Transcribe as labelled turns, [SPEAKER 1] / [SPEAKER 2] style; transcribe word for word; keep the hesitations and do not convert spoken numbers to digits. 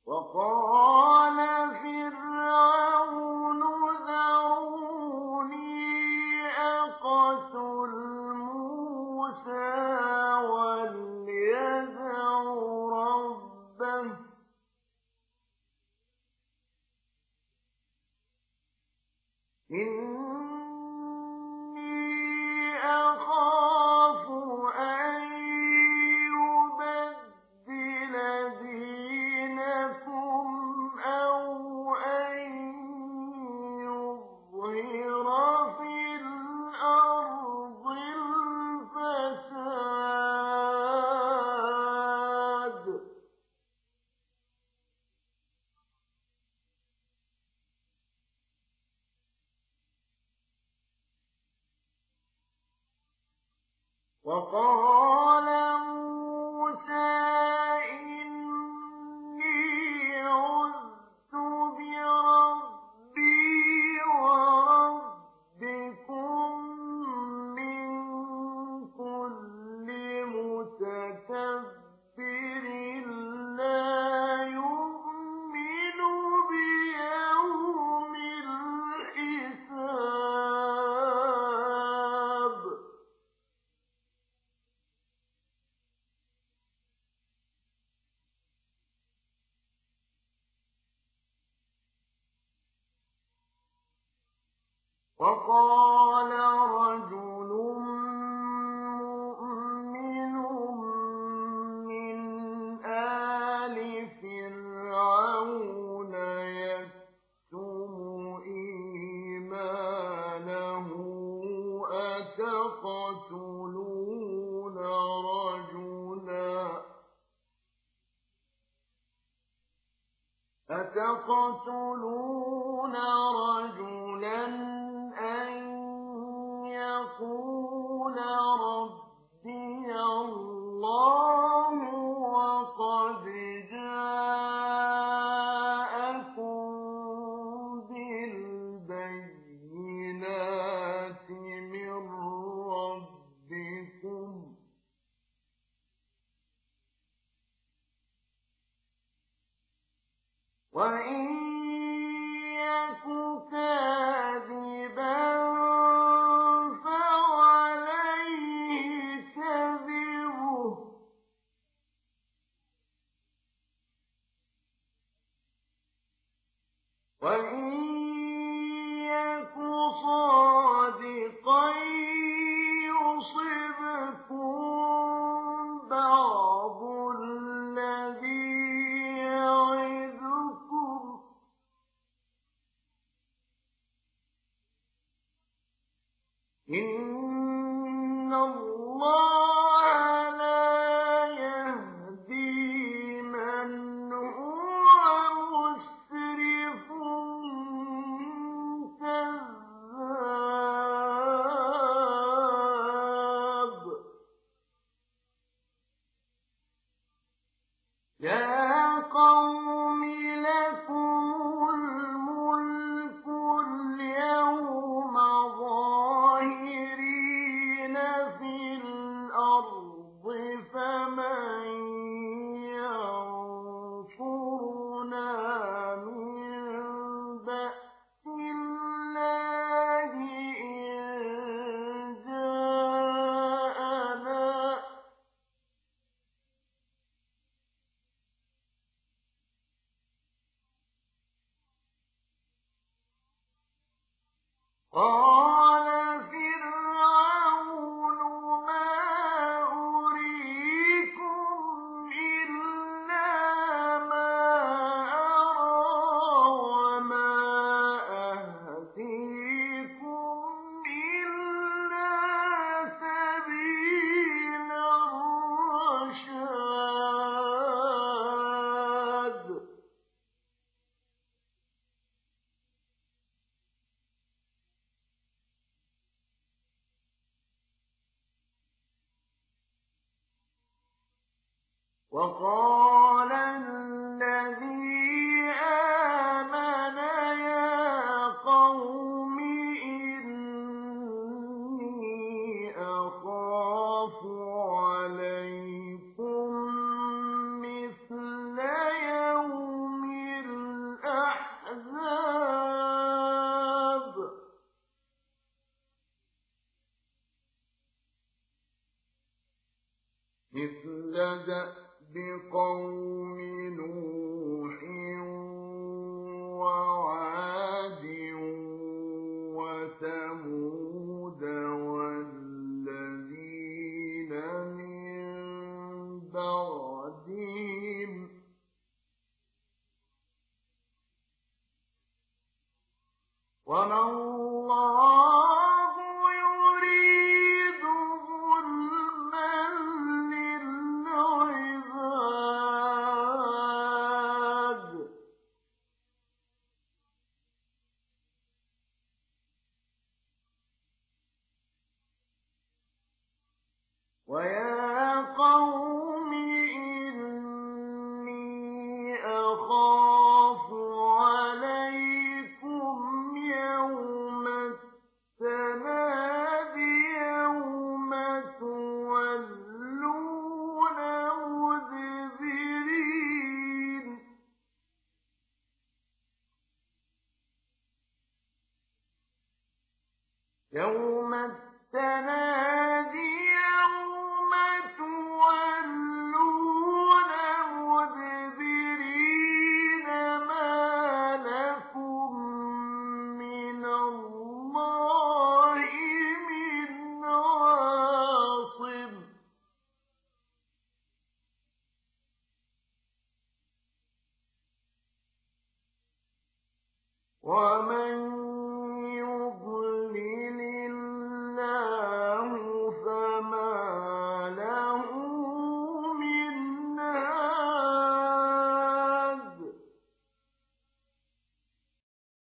[SPEAKER 1] وقال فرعون ذروني أقتل موسى وليدع ربه إني أخاف أن يبدل دينكم أو أن يظهر في الأرض الفساد وقال موسى إني عذت بربي وربكم من كل متكبر لا يؤمن بيوم الحساب وقال رجل مؤمن من آل فرعون يكتم إيمانه أتقتلون رجلا أتقتلون رجلا أن يقول ربي الله وقد جاءكم بالبينات من ربكم وإن يك كاذبا فعليه كذبه وإن يك صادقا يصبكم بعض الذي يعدكم إن الله لا يهدي من هو مسرف كذاب يا قوم لكم الملك اليوم ظاهرين في الأرض فمن ينصرنا من بأس الله إن جاءنا قال فرعون ما أريكم إلا ما أرى وما أهديكم إلا سبيل الرشاد وقال الذي آمن يا قوم إني أخاف عليكم مثل يوم كدأب قوم نوح وعاد وثمود والذين من بعدهم وما الله يريد ظلما للعباد ويا قوم إني أخاف عليكم يوم التناد يوم تولون مدبرين يوم التناد يوم تولون مدبرين ما لكم من الله من عاصم ومن